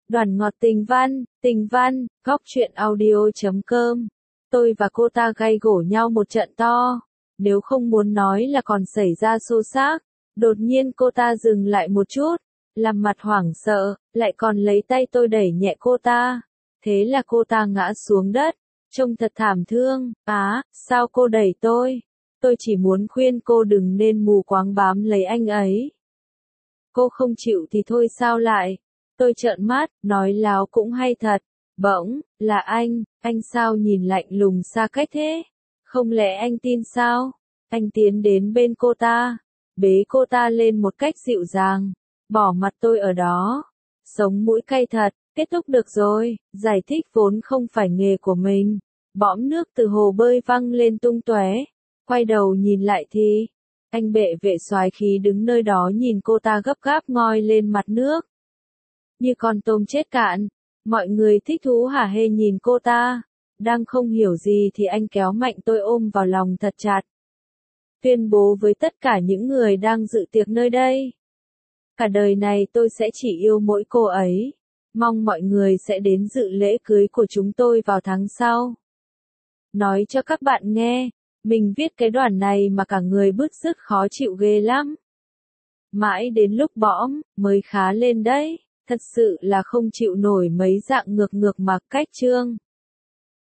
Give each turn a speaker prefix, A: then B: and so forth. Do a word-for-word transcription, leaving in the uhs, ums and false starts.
A: Đoàn ngọt tình văn, tình văn, góc truyện audio.com. Tôi và cô ta gay gổ nhau một trận to. Nếu không muốn nói là còn xảy ra xô xát. Đột nhiên cô ta dừng lại một chút, làm mặt hoảng sợ, lại còn lấy tay tôi đẩy nhẹ cô ta. Thế là cô ta ngã xuống đất, trông thật thảm thương. Á, sao cô đẩy tôi? Tôi chỉ muốn khuyên cô đừng nên mù quáng bám lấy anh ấy. Cô không chịu thì thôi sao lại? Tôi trợn mắt, nói láo cũng hay thật. Bỗng, là anh, anh sao nhìn lạnh lùng xa cách thế? Không lẽ anh tin sao? Anh tiến đến bên cô ta, bế cô ta lên một cách dịu dàng, bỏ mặt tôi ở đó. Sống mũi cay thật, kết thúc được rồi, giải thích vốn không phải nghề của mình. Bõm nước từ hồ bơi văng lên tung tóe. Quay đầu nhìn lại thì, anh bệ vệ soái khí đứng nơi đó nhìn cô ta gấp gáp ngoi lên mặt nước. Như con tôm chết cạn, mọi người thích thú hả hê nhìn cô ta. Đang không hiểu gì thì anh kéo mạnh tôi ôm vào lòng thật chặt. Tuyên bố với tất cả những người đang dự tiệc nơi đây. Cả đời này tôi sẽ chỉ yêu mỗi cô ấy. Mong mọi người sẽ đến dự lễ cưới của chúng tôi vào tháng sau. Nói cho các bạn nghe, mình viết cái đoạn này mà cả người bứt rứt khó chịu ghê lắm. Mãi đến lúc bõm, mới khá lên đấy. Thật sự là không chịu nổi mấy dạng ngược ngược mặc cách chương.